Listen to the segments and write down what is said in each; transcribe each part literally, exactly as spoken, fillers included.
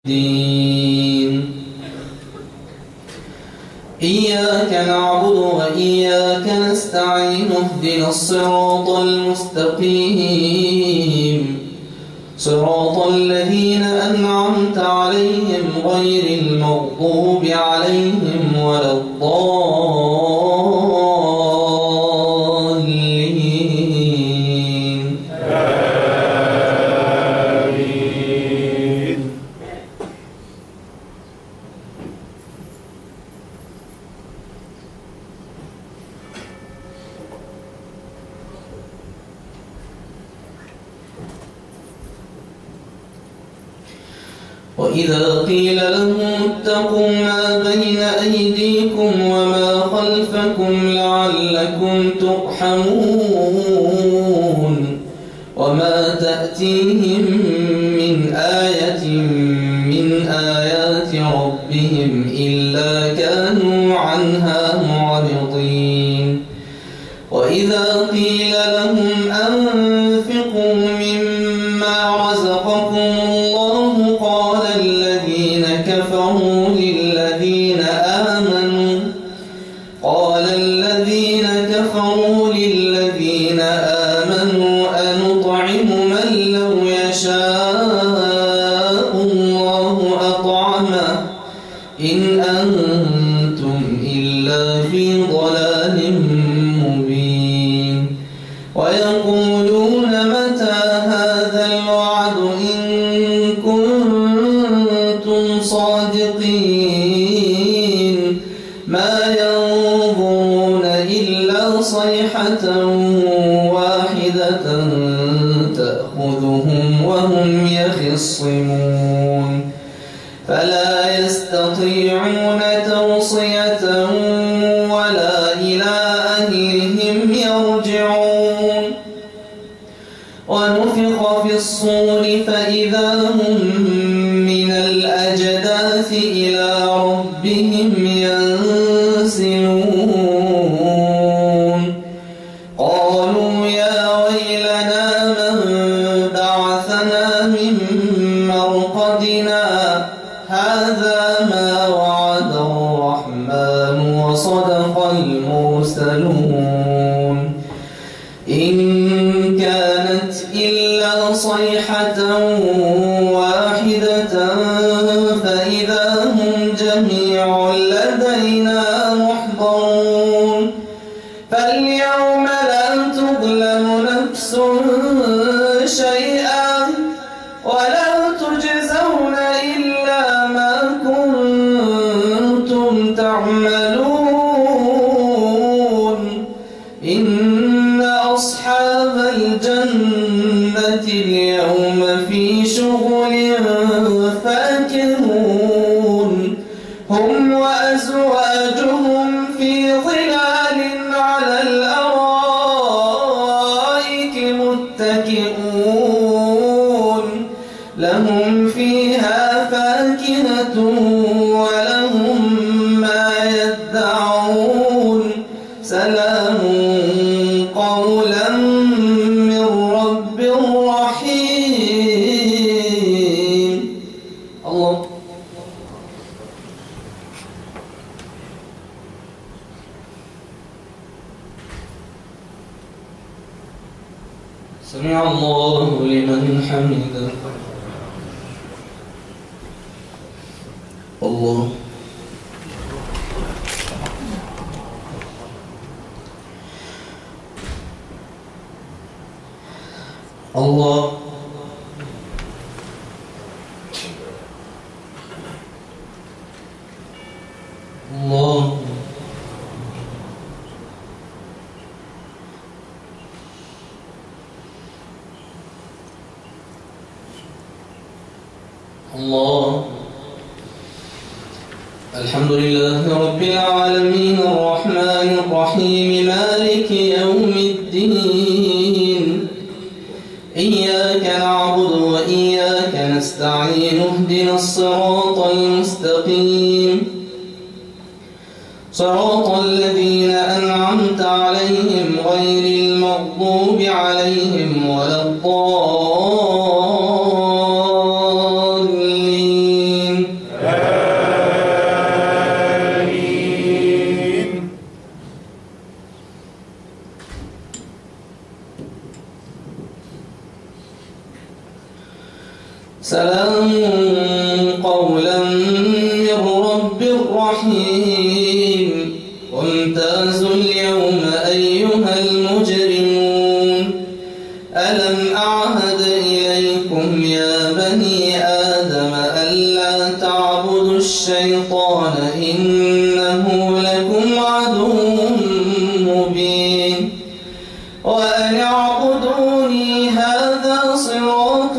الدين. إياك نعبد وإياك نستعين اهدنا الصراط المستقيم صراط الذين أنعمت عليهم غير المغضوب عليهم ولا الضالين. آمين. وإذا قيل لهم اتقوا ما بين أيديكم وما خلفكم لعلكم ترحمون وما تأتيهم من آية من آيات ربهم إلا كانوا عنها معرضين. وإذا قيل لهم أنفقوا مما رزقكم الله قال الذين كفروا للذين آمنوا قال الذين كفروا للذين آمنوا أنطعم من لو يشاء الله أطعمه إن أنتم إلا في ضلال مبين. ويقولون متى هذا الوعد إن كنتم صادقين ما ينظرون إلا صيحة واحدة تأخذهم وهم يخصمون فلا يستطيعون توصية ولا إلى أهلهم يرجعون. ونفخ في الصور فإذا هم من الأجداث إلى ربهم ينسلون. قالوا يا ويلنا من بعثنا من مرقدنا هذا ما وعد الرحمن وصدق المرسلون إن كانت إلا صيحة واحدة فإذا هم جميع لدينا محضرون. فاليوم لا تظلم نفس شيئا ولا تجزون إلا ما كنتم تعملون. إن أصحاب الجنة اليوم في شغل فاكهون هم وأزواجهم في ظلال على الأرائك متكئون لهم فيها فاكهة ولهم ما يدعون سلام قولا من رب رحيم. الله سمع الله لمن حمده. الله الله الله الله. الحمد لله رب العالمين الرحمن الرحيم مالك يوم الدين. إياك نعبد وإياك نستعين اهدنا الصراط المستقيم صراط الذين أنعمت عليهم غير المغضوب عليهم ولا الضالين. قولا من رب رحيم وامتازوا اليوم أيها المجرمون ألم أعهد إليكم يا بني آدم ألا تعبدوا الشيطان إنه لكم عدو مبين وأن اعبدوني هذا صراط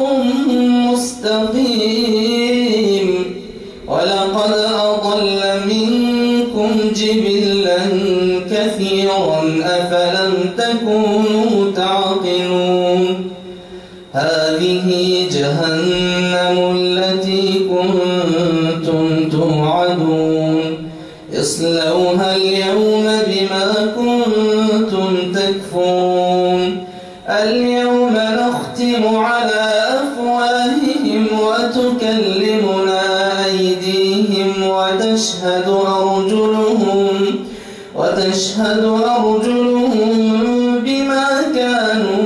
مستقيم ولقد أضل منكم جبلا كثيرا أفلم تكونوا تعقلون هذه جهنم التي كنتم توعدون اصلوها اليوم بما كنتم تكفرون اليوم نختم على أفواههم وتكلمنا أيديهم وتشهد أرجلهم وتشهد أرجلهم بما كانوا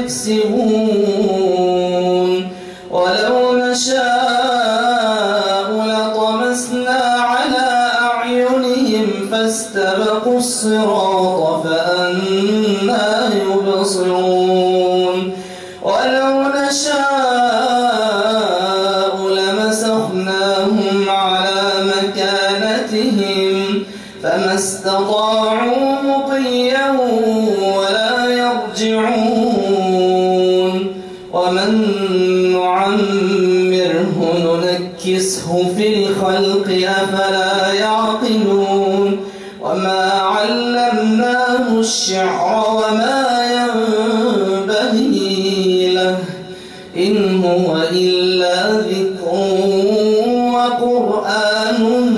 يكسبون ولو نشاء لطمسنا على أعينهم فاستبقوا الصراط فأنى يبصرون ولو نشاء لمسخناهم على مكانتهم فما استطاعوا مضيا ولا يرجعون ومن نعمره ننكسه في الخلق أفلا يعقلون وما علمناه الشعر وما ينبغي له إن هو إلا ذكر وقرآن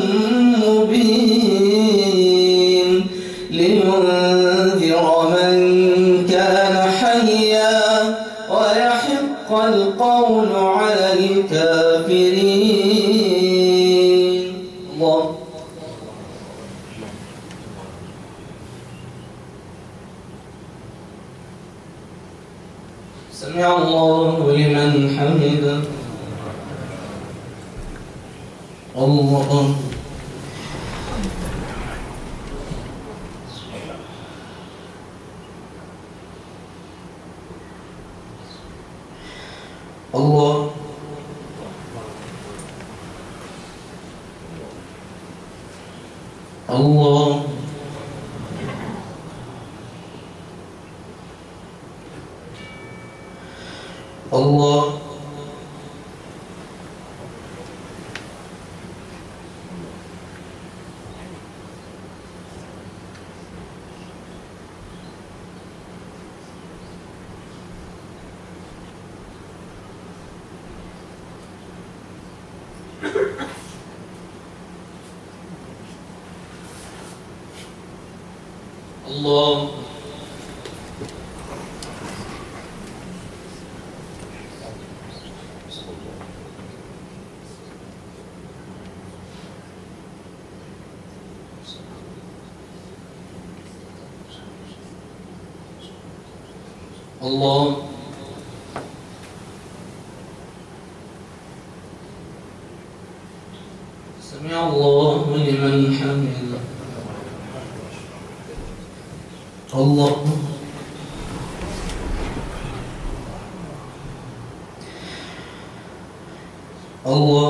مبين لينذر من كان حيا ويحق القول على الكافرين الله سمع الله لمن حمده الله الله الله الله الله الله سمع الله لمن حمده الله الله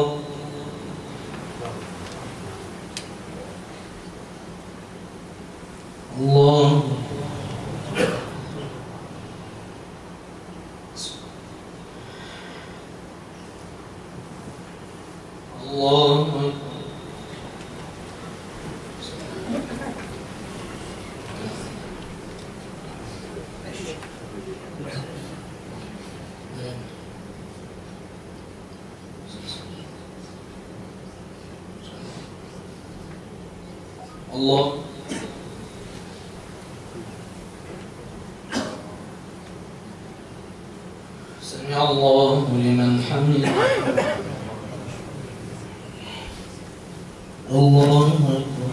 الله الله الله سمع الله لمن حمده الله أكبر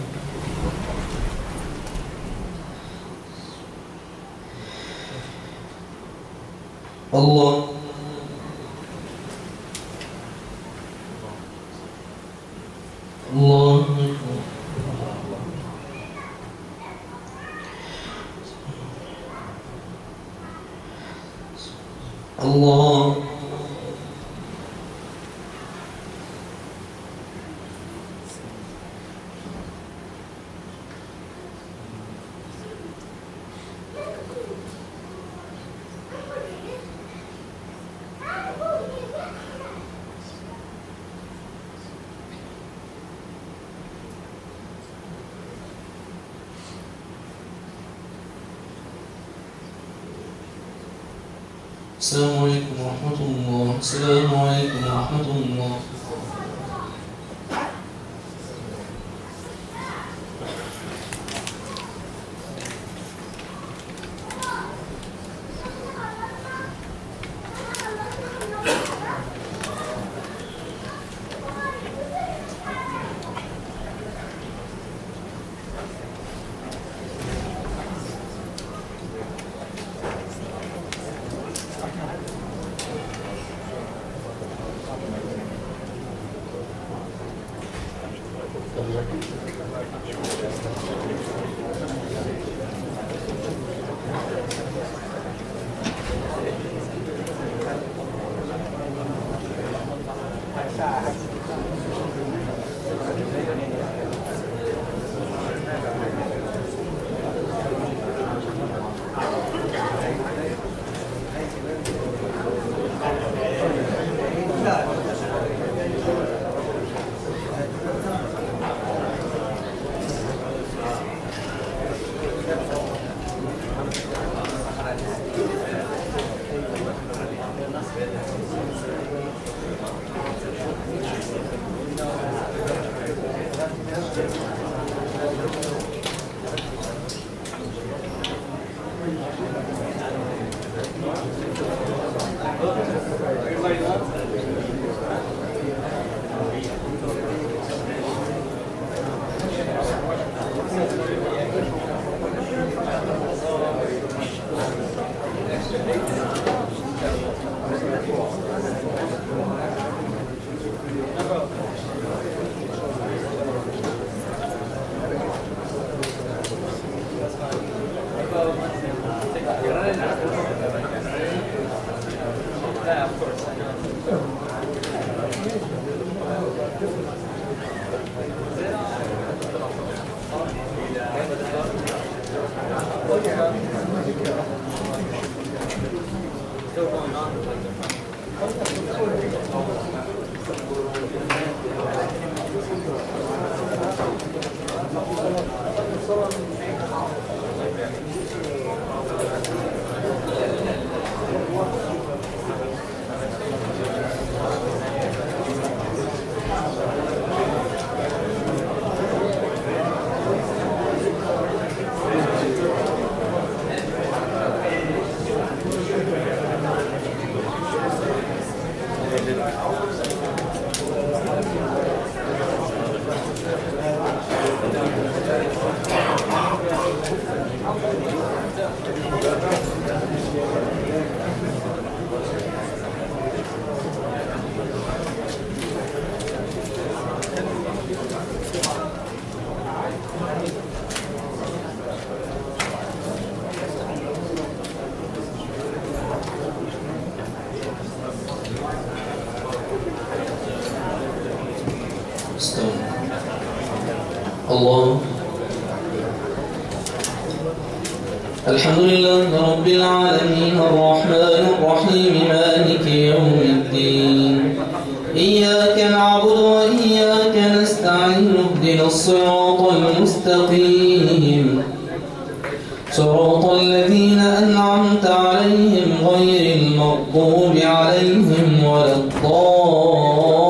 الله الله الله السلام عليكم ورحمة الله. السلام عليكم ورحمة الله. الله. الحمد لله رب العالمين الرحمن الرحيم مالك يوم الدين إياك نعبد وإياك نستعين اهدنا الصراط المستقيم صراط الذين أنعمت عليهم غير المغضوب عليهم ولا الضالين.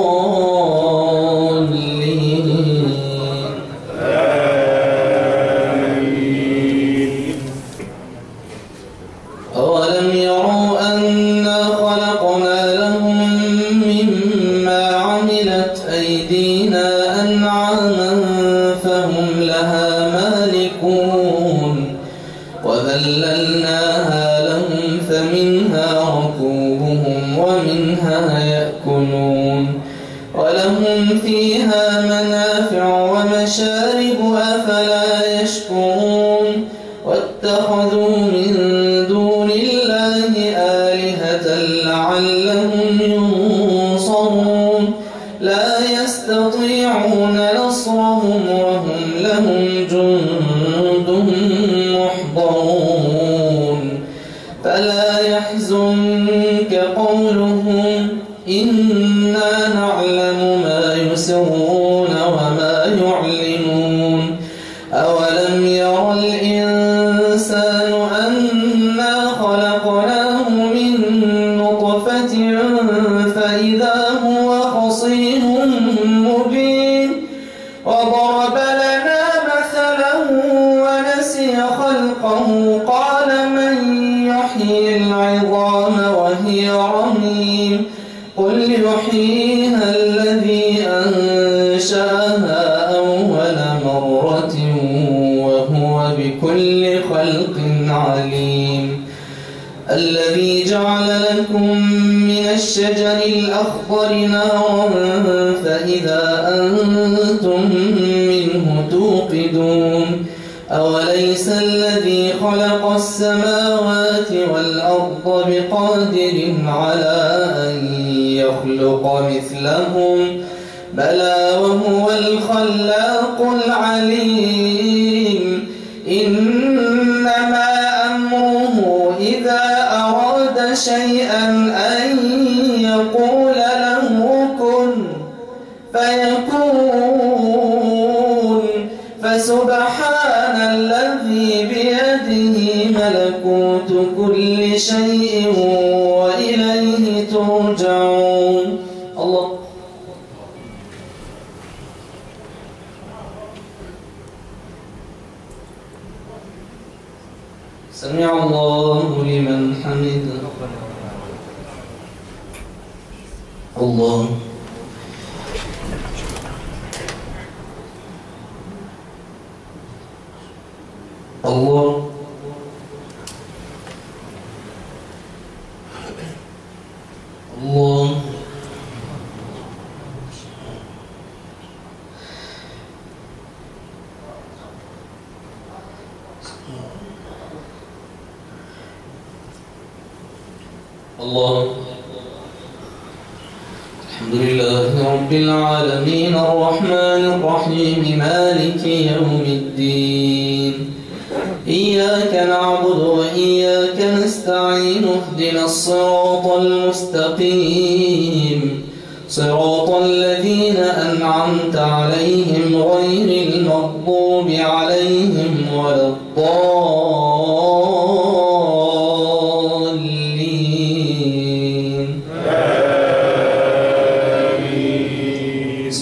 أولم يروا أنا خلقنا لهم مما عملت أيدينا أنعاما فهم لها مالكون وذللناها لهم فمنها ركوبهم ومنها يأكلون ولهم فيها منافع ومشارب أفلا يشكرون واتخذوا من دون الله آلهة لعلهم ينصرون لا يستطيعون نصرهم وهم لهم جند محضرون فلا يحزنك قولهم إنا نعلم ما يسرون وما يعلنون أولم ير الإنسان أنا خلقناه من نطفة فإذا هو خصيم مبين وضرب لنا مثلا ونسي خلقه قال من يحيي العظام وهي رميم قل يحييها الذي أنشأها أول مرة وهو بكل خلق عليم الذي جعل لكم من الشجر الأخضر نارا فإذا أنتم منه توقدون أوليس الذي خلق السماوات والأرض بقادر على أن يخلق مثلهم بلى وهو الخلاق العليم إنما أمره إذا أراد شيئا أن يقول له كن فيكون فسبحان الذي بيده ملكوت كل شيء وإليه ترجعون الله سمع الله لمن حمده الله الله الله الله الحمد لله رب العالمين الرحمن الرحيم مالك يوم الدين إياك نعبد وإياك نستعين اهدنا الصراط المستقيم صراط الذين أنعمت عليهم غير المغضوب عليهم ولا الضالين آمين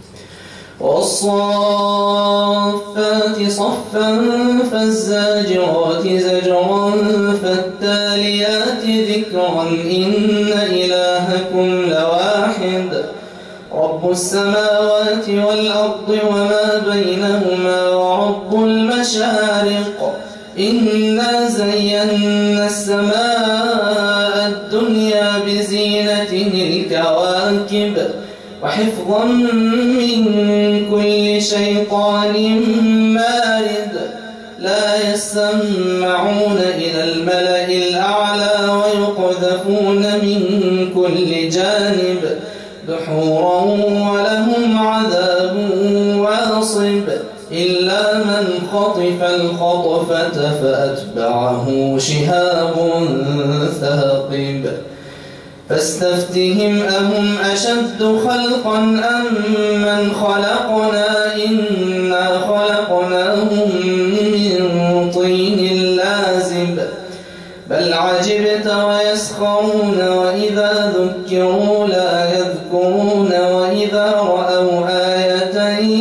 والصافات صفا فالزاجرات زجرا فالتاليات ذكرا إن إلهكم لواحد رب السماوات والأرض وما بينهما ورب المشارق إنا زينا السماء الدنيا بزينة الكواكب وحفظا من كل شيطان مارد لا يسمعون إلى الملأ الأعلى ويقذفون من كل جانب دحورا ولهم عذاب واصب إلا من خطف الخطفة فأتبعه شهاب ثاقب فاستفتهم أهم أشد خلقا أم من خلقنا إنا خلقناهم من طين لازب بل عجبت ويسخرون وإذا ذكروا لا يذكرون وإذا رأوا آية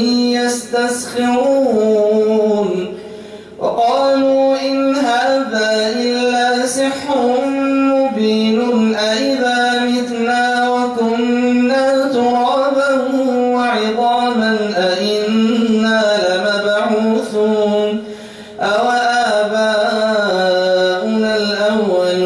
يستسخرون وقالوا إن هذا إلا سحر مبين أئذا متنا وكنا ترابا وعظاما أئنا لمبعوثون أو آباؤنا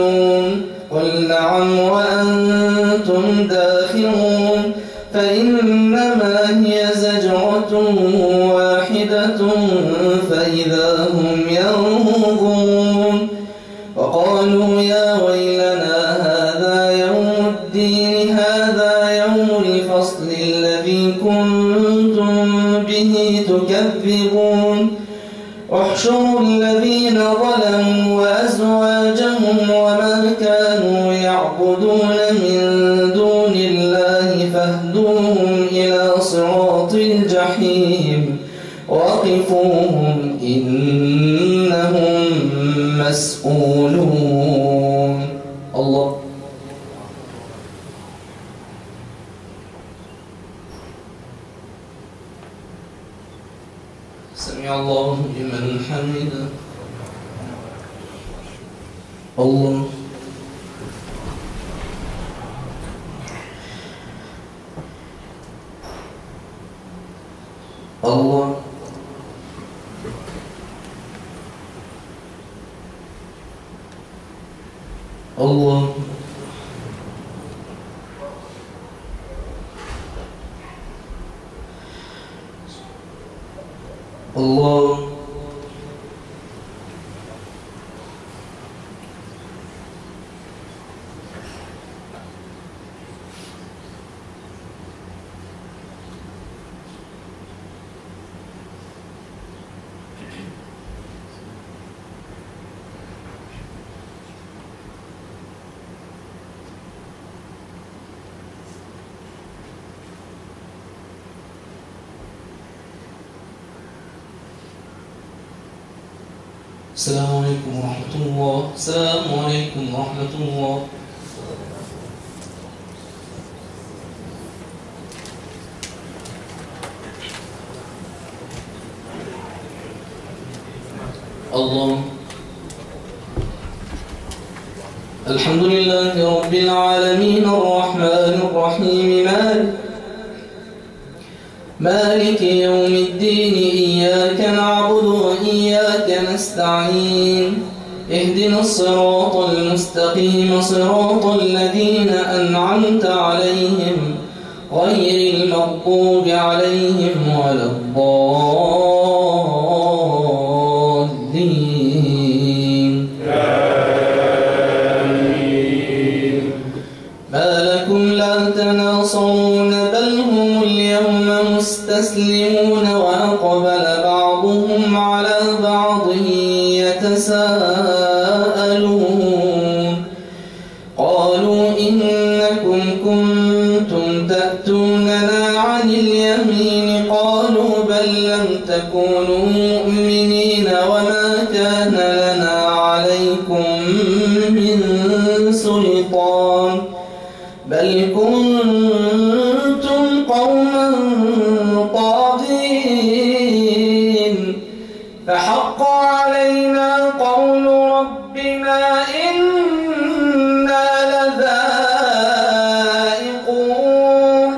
الأولون قل نعم وأنتم داخرون فإن إنما هي زجرة واحدة فإذا هم ينظرون وقالوا يا ويلنا هذا يوم الدين هذا يوم الفصل الذي كنتم به تكذبون احشروا الذين ظلموا وأزواجهم وما كانوا يعبدون من دون الله فاهدوهم إلى صراط الجحيم وقفوهم إنهم مسؤولون. الله سمع الله لمن حمده. الله الله الله الله السلام عليكم ورحمة الله. السلام عليكم ورحمة الله. الله الحمد لله رب العالمين الرحمن الرحيم مالك مالك يوم الدين إياك نعبد وإياك نستعين اهدنا الصراط المستقيم صراط الذين أنعمت عليهم غير المغضوب عليهم ولا الضالين. آمين. ما لكم لا تناصرون بل هم اليوم مستسلمون وأقبل بعضهم على بعض يتساءلون قالوا إنكم كنتم تأتوننا عن اليمين قالوا بل لم تكونوا مؤمنين وما كان لنا عليكم من سلطان بل كنتم قوما طاغين فحق علينا قول ربنا إنا لذائقون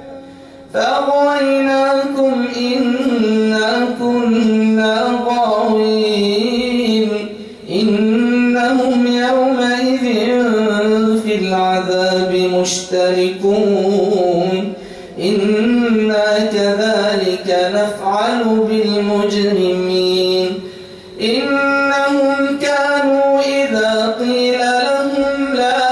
فأغويناكم إنا كنا غاوين إنهم يومئذ في العذاب مشتركون إنا كذلك نفعل بالمجرمين إنهم كانوا إذا قيل لهم لا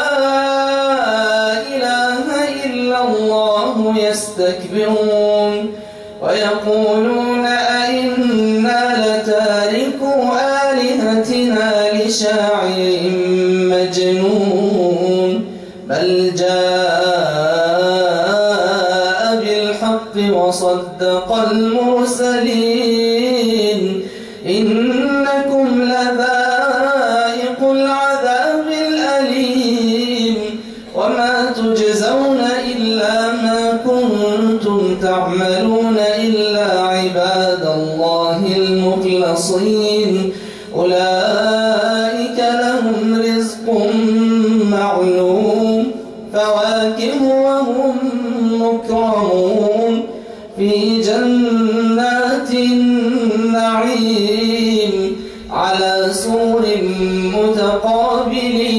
إله إلا الله يستكبرون ويقولون أئنا لتاركو آلهتنا لشاعر مجنون بل جاء بالحق وصدق المرسلين إنكم لذائق العذاب الأليم وما تجزون إلا ما كنتم تعملون إلا عباد الله المخلصين أولئك لهم رزق معلوم فواكه وهم مكرمون في جنات النعيم على سور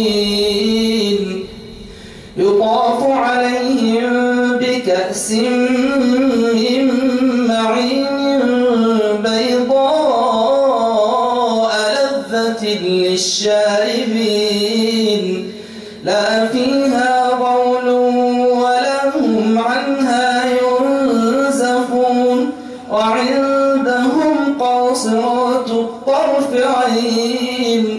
متقابلين يطاف عليهم بكأس من معين بيضاء لذة للشاربين لا فيها غول ولا هم عنها ينزفون وعندهم قاصرات الطرف عين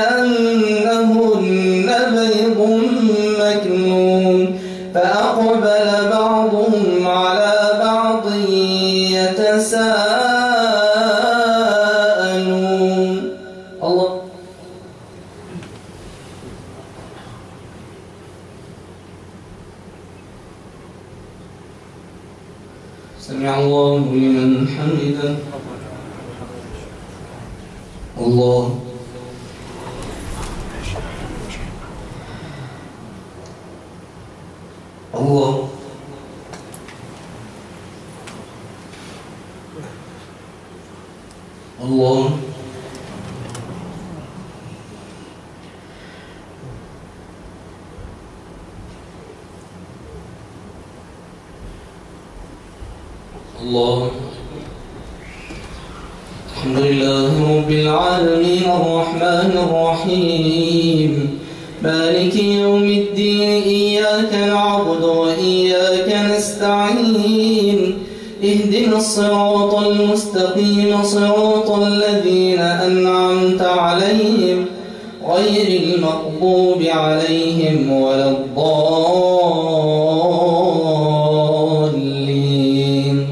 كأنهن بيض مكنون فأقبل بعضهم على بعض يتساءلون. الله. سمع الله لمن حمده. الله. الله. الله. الله. الحمد لله رب العالمين الرحمن الرحيم مالك يوم الدين إياك نعبد وإياك نستعين اهدنا الصراط المستقيم صراط الذين أنعمت عليهم غير المغضوب عليهم ولا الضالين.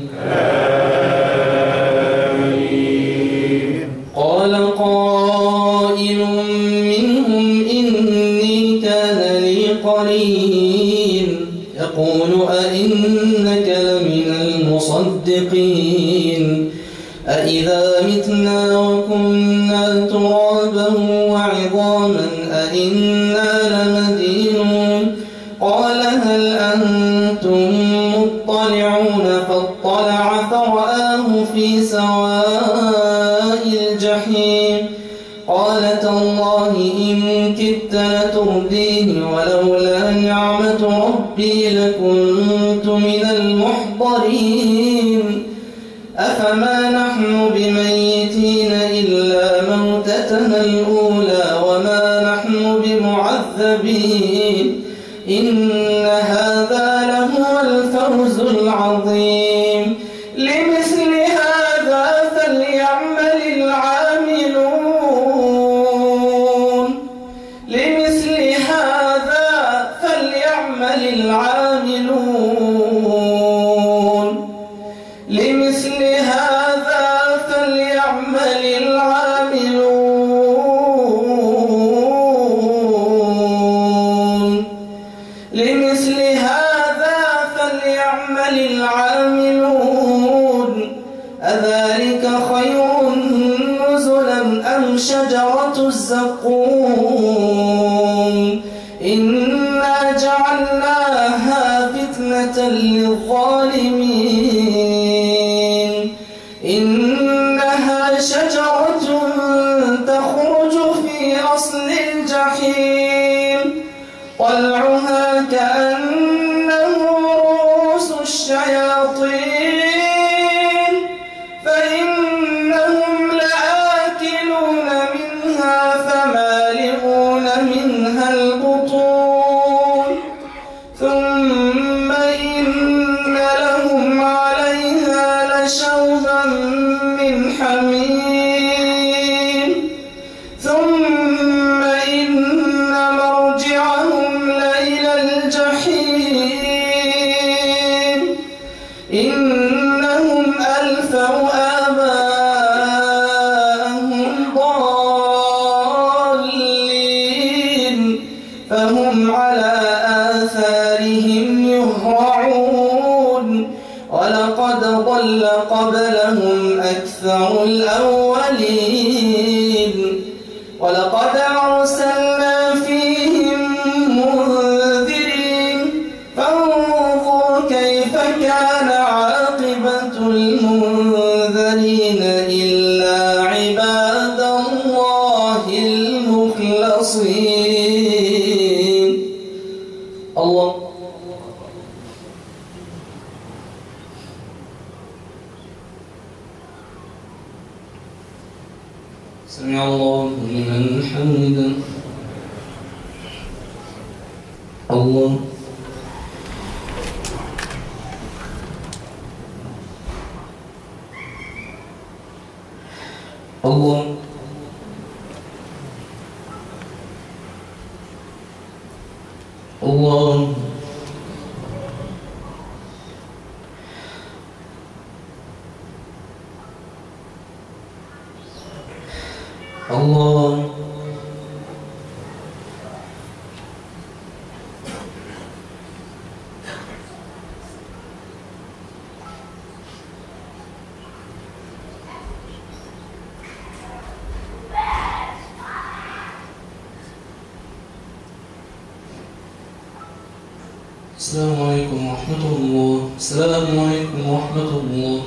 آمين. قال قائل منهم إني كان لي قرين يقول أئنك لمن المصدقين أئذا متنا وكنا ترابا وعظاما أئنا لمدينون قال هل أنتم مطلعون فاطلع فرآه في سواء الجحيم قال تالله إن كدت لتردين ولولا نعمة ربي لكنت من المحضرين أفما نحن بميتين إلا موتتنا الأولى وما نحن بمعذبين إن هذا لهو الفوز العظيم لمثل هذا فليعمل العاملون لمثل هذا فليعمل العاملون لمثل هذا فليعمل العاملون لمثل هذا فليعمل العاملون أذلك خير نزلا أم شجرة الزقوم إنا جعلناها فتنة للظالمين إنها شجرة تخرج في أصل الجحيم طلعها كأنه رؤوس الشياطين فإنهم لآكلون منها فمالئون منها البطون ثم إن لهم عليها لشوبا من حميم ثم إن مرجعهم لإلى الجحيم إنهم ألفوا آباءهم ضالين فهم على آثارهم يهرعون ولقد ضل قبلهم أكثر الأولين ولقد أرسلنا فيهم منذرين فانظر كيف كان عاقبة المنذرين إلا عباد الله المخلصين. الله. سمع الله لمن حمده. الله الله الله الله السلام عليكم ورحمة الله. السلام عليكم ورحمة الله.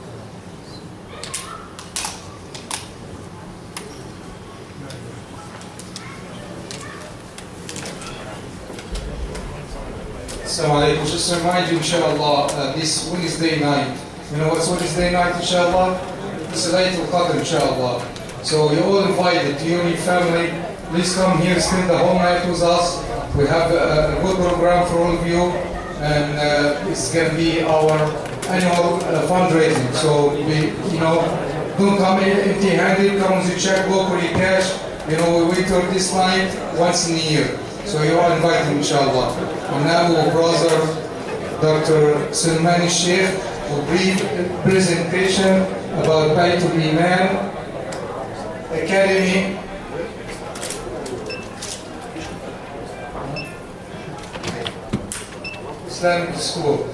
Assalamu alaikum. Just to remind you, inshallah, uh, this Wednesday night. You know what's Wednesday night, inshallah? It's Laylatul Qadr, inshallah. So you're all invited, you and your family. Please come here, spend the whole night with us. We have a, a good program for all of you, and uh, it's going to be our annual uh, fundraising. So we, you know, don't come empty-handed. Come with your checkbook or your cash. You know, we wait till this night once in a year. So you are invited, inshallah. And now our brother, Doctor Salman Sheikh, will brief presentation about Baytul Iman Academy. Islamic School.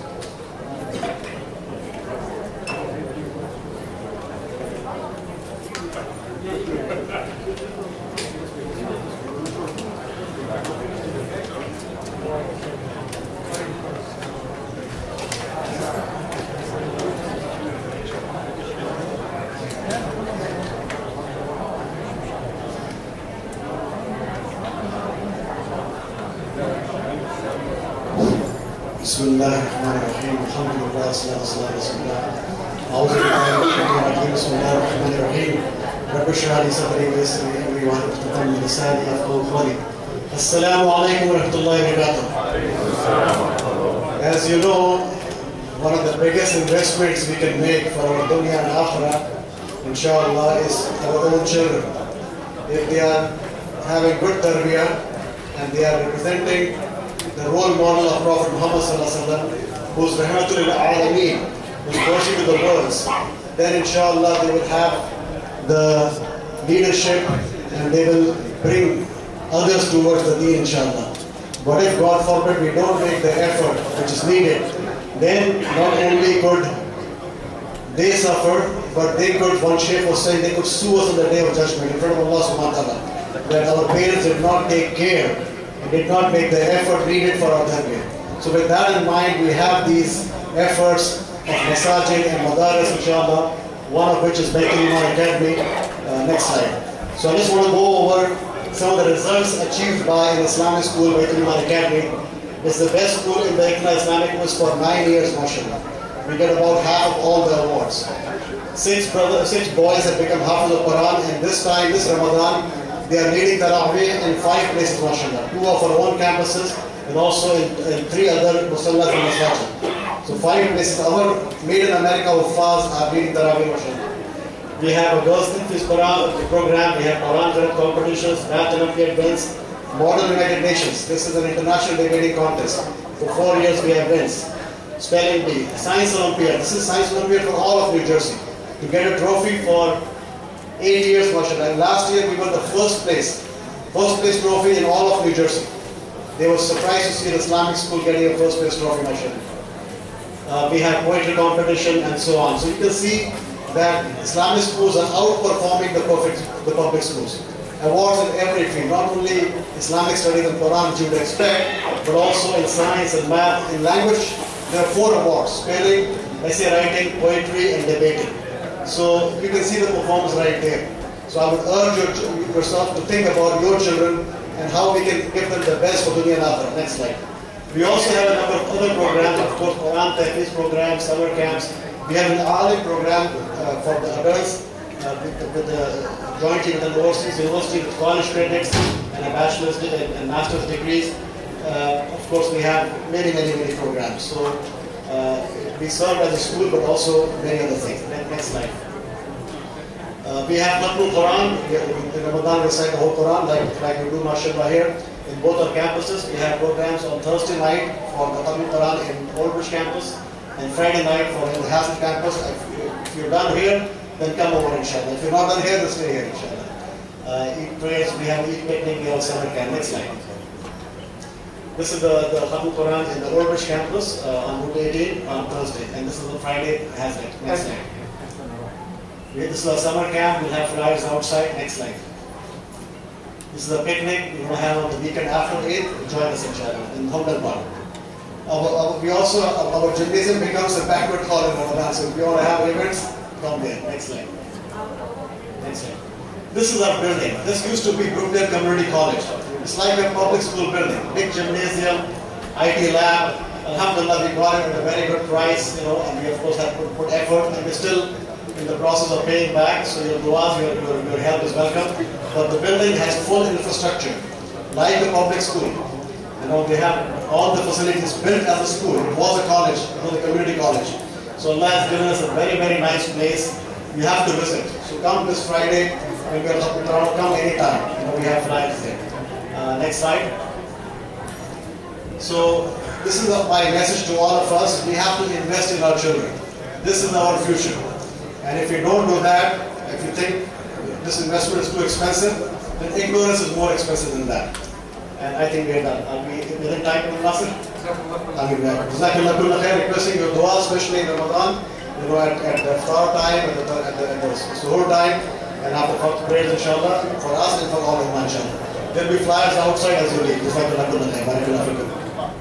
بسم الله الرحمن الرحيم الحمد لله والصلاة والسلام على رسول الله أعوذ بالله من الشيطان الرجيم بسم الله الرحمن الرحيم رب اشرح لي صدري ويسر لي أمري واحلل عقدة من لساني يفقهوا قولي السلام عليكم ورحمة الله وبركاته. As you know, one of the biggest investments we can make for our dunya and akhirah, inshallah, is our own children. If they are having good tarbiyah and they are representing the role model of Prophet Muhammad sallallahu alaihi wasallam, who's rahmatul lil alameen, who's mercy to the worlds, then inshallah they will have the leadership and they will bring others towards the deen, inshallah. But if God forbid we don't make the effort which is needed, then not only could they suffer, but they could, one shaykh was saying, they could sue us on the day of judgment in front of Allah subhanahu wa ta'ala, that our parents did not take care, did not make the effort needed for our tarbiyah. So with that in mind, we have these efforts of masajid and madaris, inshallah, one of which is Baytul Iman Academy. Uh, next slide. So I just want to go over some of the results achieved by an Islamic school, Baytul Iman Academy. It's the best school in the Islamic was for nine years, mashallah. We get about half of all the awards. Six brothers, six boys have become Hafiz of Quran, and this time, this Ramadan, they are leading Taraweeh in five places, mashallah. Two of our own campuses and also in, in three other musallas and masajid. So five places. Our Made in America Huffaz are leading Taraweeh, mashallah. We have a girls' English Quran program. We have Quran competitions, math Olympiad wins, Model United Nations. This is an international debating contest. For four years we have wins. Spelling bee, Science Olympiad. This is Science Olympiad for all of New Jersey. To get a trophy for eight years, mashallah. And last year we were the first place, first place trophy in all of New Jersey. They were surprised to see the Islamic school getting a first place trophy, mashallah. Uh, we have poetry competition and so on. So you can see that Islamic schools are outperforming the, perfect, the public schools. Awards in every field, not only Islamic studies and Quran, which you would expect, but also in science and math. In language, there are four awards: spelling, essay writing, poetry, and debating. So you can see the performance right there. So I would urge your, yourself to think about your children and how we can give them the best for dunya and akhirah. Next slide. We also have a number of other programs, of course, Quran Tahfiz programs, summer camps. We have an Alim program uh, for the adults, uh, with, the, with the jointly with an overseas university with college credits and a bachelor's de- and master's degrees. Uh, of course, we have many, many, many programs. So uh, we serve as a school, but also many other things. Next slide. Uh, we have Khatmul Quran. In Ramadan, we recite the whole Quran, like, like we do, mashallah, here. In both our campuses, we have programs on Thursday night for the Khatmul Quran in Old Bridge campus, and Friday night for the Hazard campus. If you're done here, then come over, inshallah. If you're not done here, then stay here, inshallah. Uh, eat prayers, we have Eid picnic, we have summer camp. Next slide. This is the, the Khatmul Quran in the Old Bridge campus uh, on Route eighteen on Thursday, and this is the Friday Hazard. Next slide. This is a summer camp, we'll have flyers outside. Next slide. This is a picnic we will have on the weekend after Eid. Join us, inshallah, in Humdal Park. Our, our, we also, our gymnasium becomes a backward hall in Ramadan, so if you want to have events, come there. Next slide. Next slide. This is our building. This used to be Brookdale Community College. It's like a public school building. Big gymnasium, I T lab. Alhamdulillah, we got it at a very good price, you know, and we of course have put, put effort, and we're still in the process of paying back, so your du'as, your, your, your help is welcome. But the building has full infrastructure, like a public school. You know, they have all the facilities built as a school. It was a college, it was a community college. So Allah has given us a very, very nice place. You have to visit. So come this Friday, and we'll come anytime. You know, we have flights there. Uh, next slide. So this is my message to all of us. We have to invest in our children. This is our future. And if you don't do that, if you think this investment is too expensive, then ignorance is more expensive than that. And I think we are done. Are we within time, Nasir? I'll be back. Jazakallah kullu khair. Requesting your dua, especially in Ramadan, you know, at, at the iftar time, at the, at the, at the suhoor time, and after prayers, inshallah, for us and for all of them, inshallah. There will be flyers outside as you leave. Jazakallah kullu khair. Barakallahu fikum.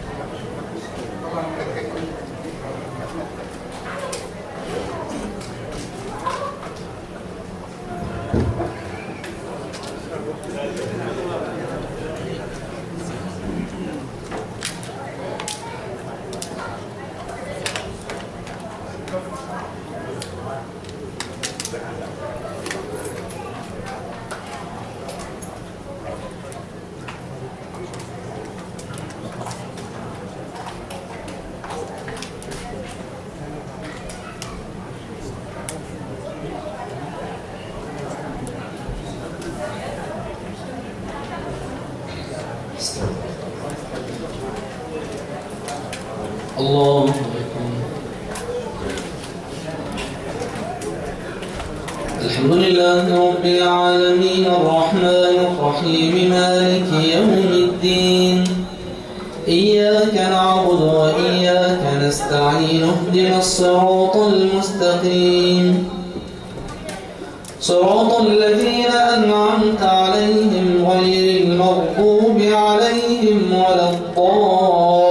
الله أكبر. الحمد لله رب العالمين الرحمن الرحيم مالك يوم الدين إياك نعبد وإياك نستعين اهدنا الصراط المستقيم صراط الذين أنعمت عليهم غير المغضوب عليهم ولا الضالين.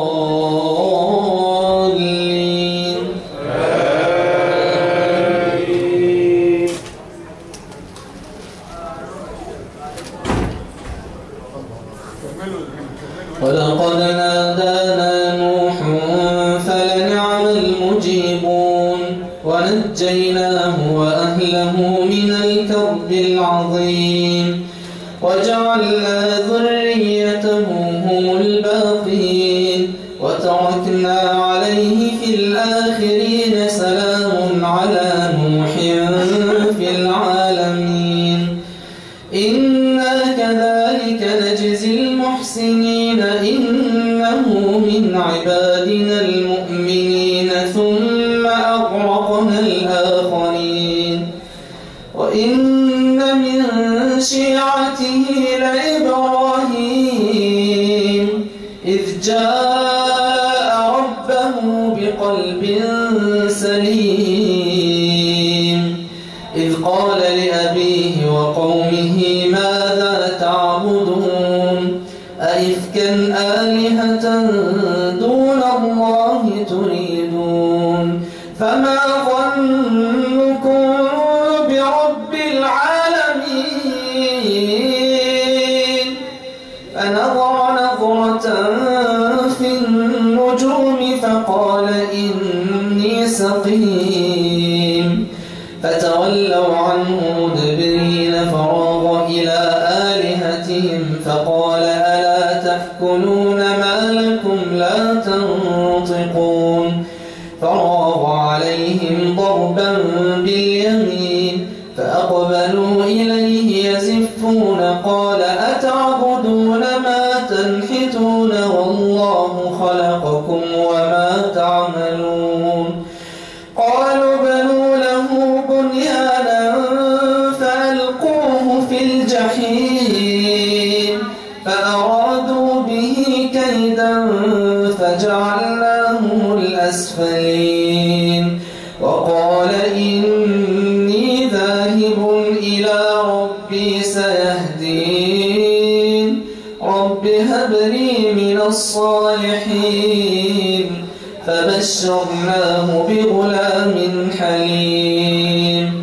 ولقد نادانا نوح فلنعم المجيبون ونجيناه وأهله من الكرب العظيم وجعلنا ذريته هم الباقين وتركنا عليه في الآخرين سلام على نوح في العالمين إنا كذلك نجزي المحسنين إنه من عبادنا المؤمنين ثم أغرقنا الآخرين وإن من شيعته لإبراهيم إذ جاء ربه بقلب سليم إذ قال لأبيه وقومه ماذا تعبدون أئفكا آلهة دون الله تريدون فما ظنكم برب العالمين فنظر نظرة في النجوم فقال إني سقيم فتولوا عنه مدبرين فراغ إلى آلهتهم فقال ألا تأكلون ما لكم لا تنطقون فراغ عليهم ضربا باليمين فأقبلوا إليه يزفون قال أتعبدون ما تنحتون والله خلقكم وما تعملون قالوا بنوا له بنيانا فألقوه في الجحيم فأرادوا به كيدا فجعلناهم الأسفلين وقال إني ذاهب إلى ربي سيهدين رب هب لي من الصالحين فبشرناه بغلام حليم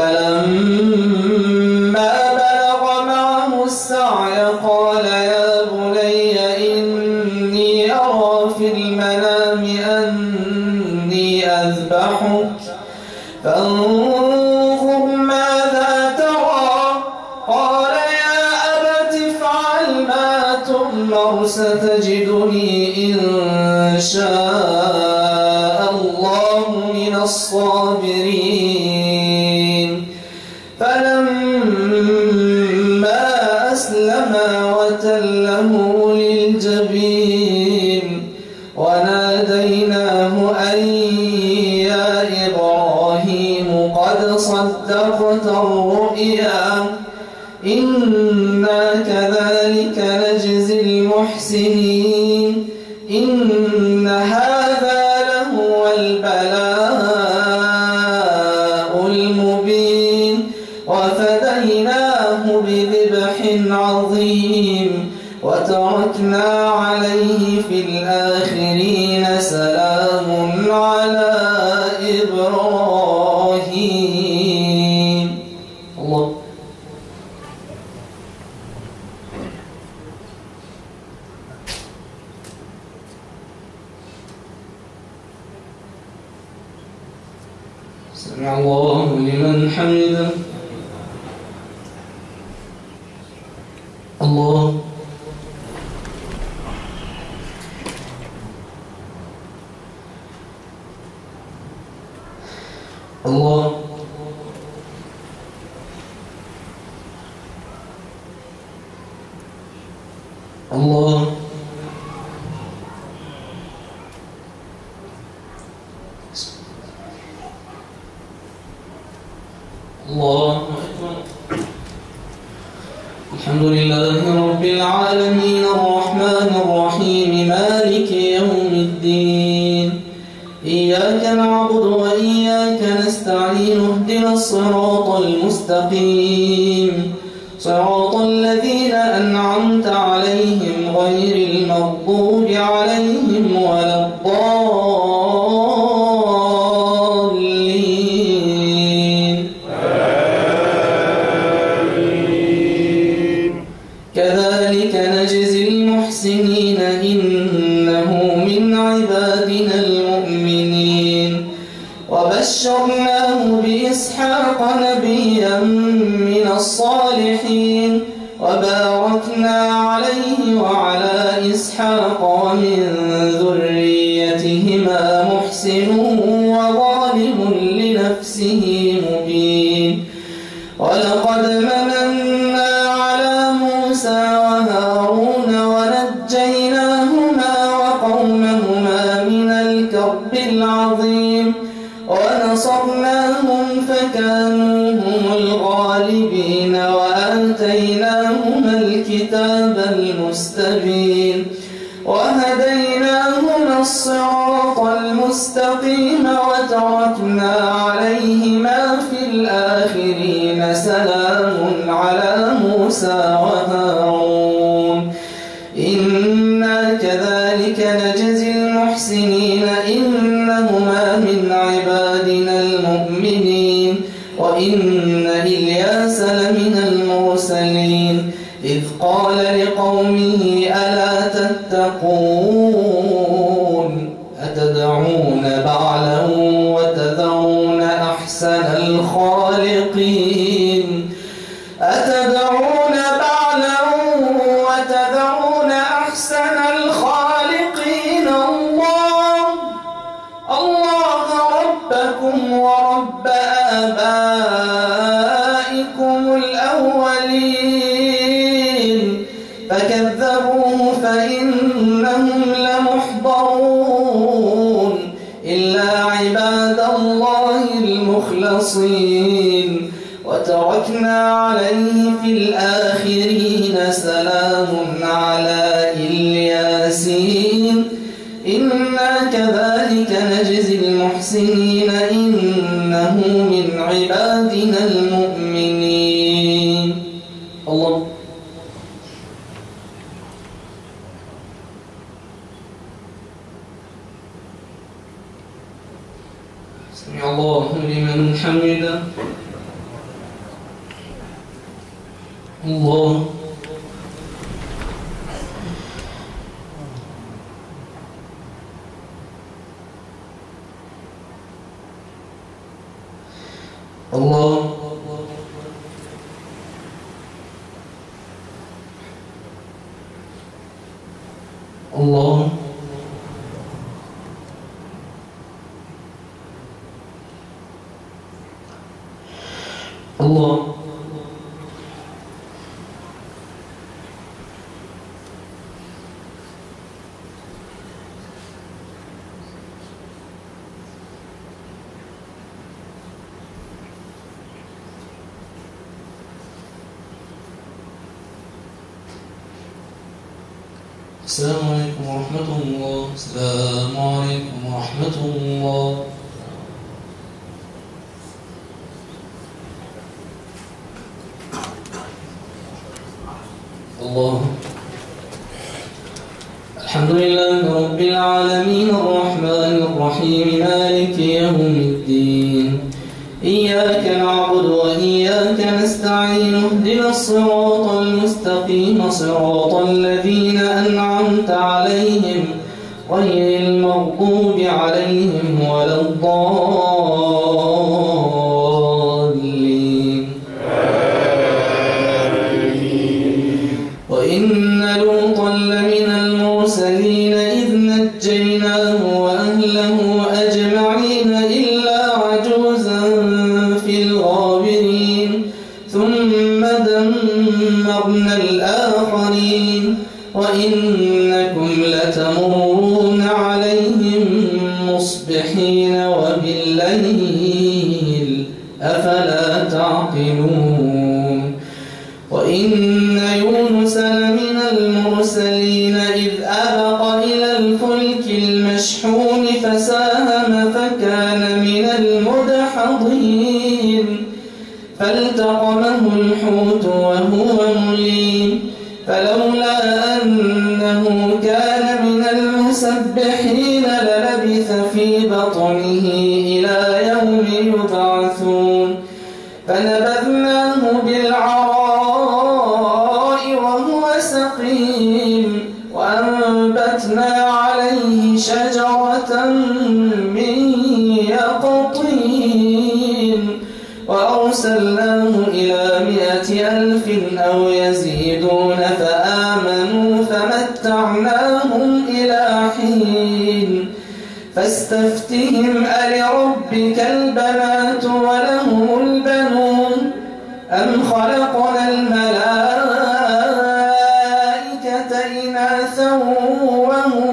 فلما بلغ معه السعي قال يا بني إني أرى في المنام أني أذبحك فانظر ماذا ترى قال يا أبت افعل ما تؤمر ستجدني إن شاء الله من الصابرين فلما أسلما وتله للجبين وناديناه أن يا إبراهيم قد صدقت الرؤيا إنا كذلك نجزي المحسنين إن هذا لهو البلاء المبين وفديناه بذبح عظيم وتركنا عليه في الآخرين سلام على إبراهيم الله سمع الله لمن حمده الله الله الله الله أكبر الحمد لله رب العالمين الرحمن الرحيم مالك يوم الدين إياك نعبد وإياك نستعين اهدنا الصراط المستقيم صراط الذين أنعمت عليهم غير المغضوب عليهم ولا الضالين آمين كذلك نجزي المحسنين إنه من عبادنا المؤمنين وبشرناه بإسحاق نبيا من الصالحين وباركنا عليه وعلى إسحاق ومن ذريتهما محسن وظالم لنفسه مبين ولقد مننا على موسى وهارون ونجيناهما وقومهما من الكرب العظيم ونصرناهم فكانوا هم الغالبين وآتيناهما الكتاب المستبين وهديناهما الصراط المستقيم وتركنا عليهما في الآخرين سلام على موسى وهارون إنا كذلك نجزي المحسنين إنهما من عبادنا المؤمنين وإن إلياس لمن المرسلين إذ قال لقومه ألا تتقون أتدعون بعلا وتذرون أحسن الخالقين أتدعون بعلا وتذرون أحسن الخالقين الله الله ربكم ورب آبائكم الأولين فكذبوه فإنهم لمحضرون إلا عباد الله المخلصين وتركنا عليه في الآخرين سلام على الياسين إنا كذلك نجزي المحسنين إنه من عبادنا المؤمنين. الله سمع الله لمن حمده. الله الله الله الله السلام عليكم ورحمة الله. السلام عليكم ورحمة الله. الله الحمد لله رب العالمين الرحمن الرحيم مالك يوم الدين إياك نعبد وإياك نستعين اهدنا الصراط المستقيم صراط الذين أنعمت عليهم غير المغضوب عليهم ولا الضالين. وإن لوطا لمن المرسلين إذ نجيناه وأهله أجمعين إلا عجوزا في الغابرين ثم دمرنا الآخرين وإنكم لتمرون عليهم مصبحين وبالليل أفلا تعقلون. وإن يونس لمن المرسلين إذ أبق إلى الفلك المشحون فساهم فكان من المدحضين فالتقمه الحوت وهو مليم فلولا أنه كان من المسبحين للبث في بطنه إلى يوم يبعثون فنبذناه بالعراء وهو سقيم وأنبتنا عليه شجرة من يقطين وأرسلناه إلى مائة ألف أو يزيدون فآمنوا فمتعناهم إلى حين فاستفتهم ألربك البنات ولهم البنون أم خلقنا الملائكة إناثا وهم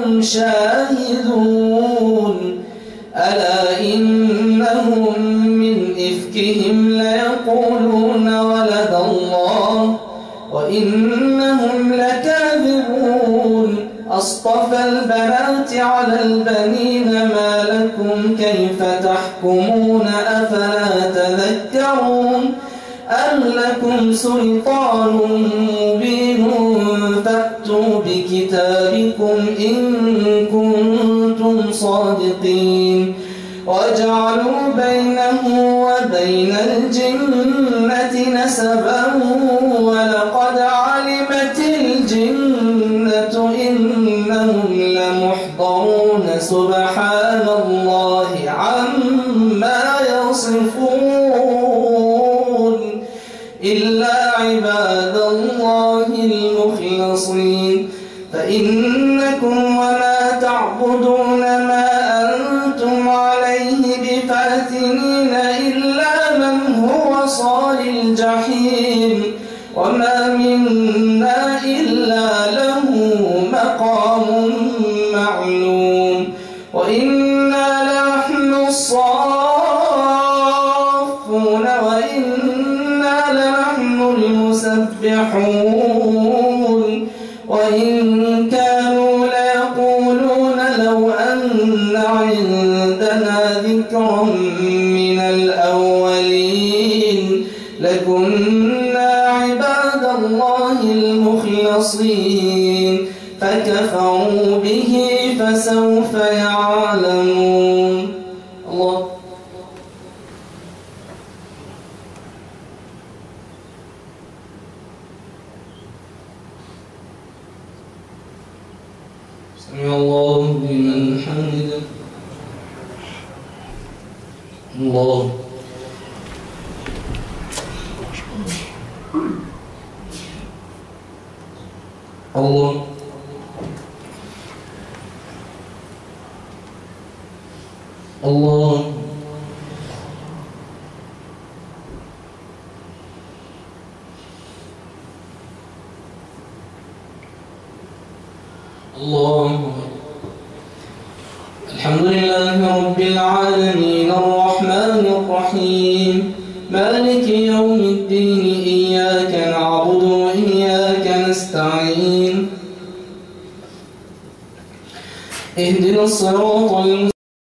شاهدون ألا إنهم من إفكهم ليقولون ولد الله وإنهم لكاذبون أصطفى البنات على البنين ما لكم كيف تحكمون أفلا تذكرون أم لكم سلطان مبين فأتوا بكتابكم إن كنتم صادقين وجعلوا بينه وبين الجنة نسبا ولقد علمت الجنة إنهم لمحضرون سبحان الله عما يصفون. إنكم وما تعبدون ما أنتم عليه بفاتنين إلا من هو صال الجحيم وما منا إلا له مقام معلوم وإنا لنحن الصافون وإنا لنحن المسبحون وإن كانوا ليقولون لو أن عندنا ذكرا من الأولين لكنا عباد الله المخلصين فكفروا به فسوف يعلمون. الله سمع الله لمن حمده. الله الله الله الله. الحمد لله رب العالمين الرحمن الرحيم مالك يوم الدين إياك نعبد وإياك نستعين اهدنا الصراط المستقيم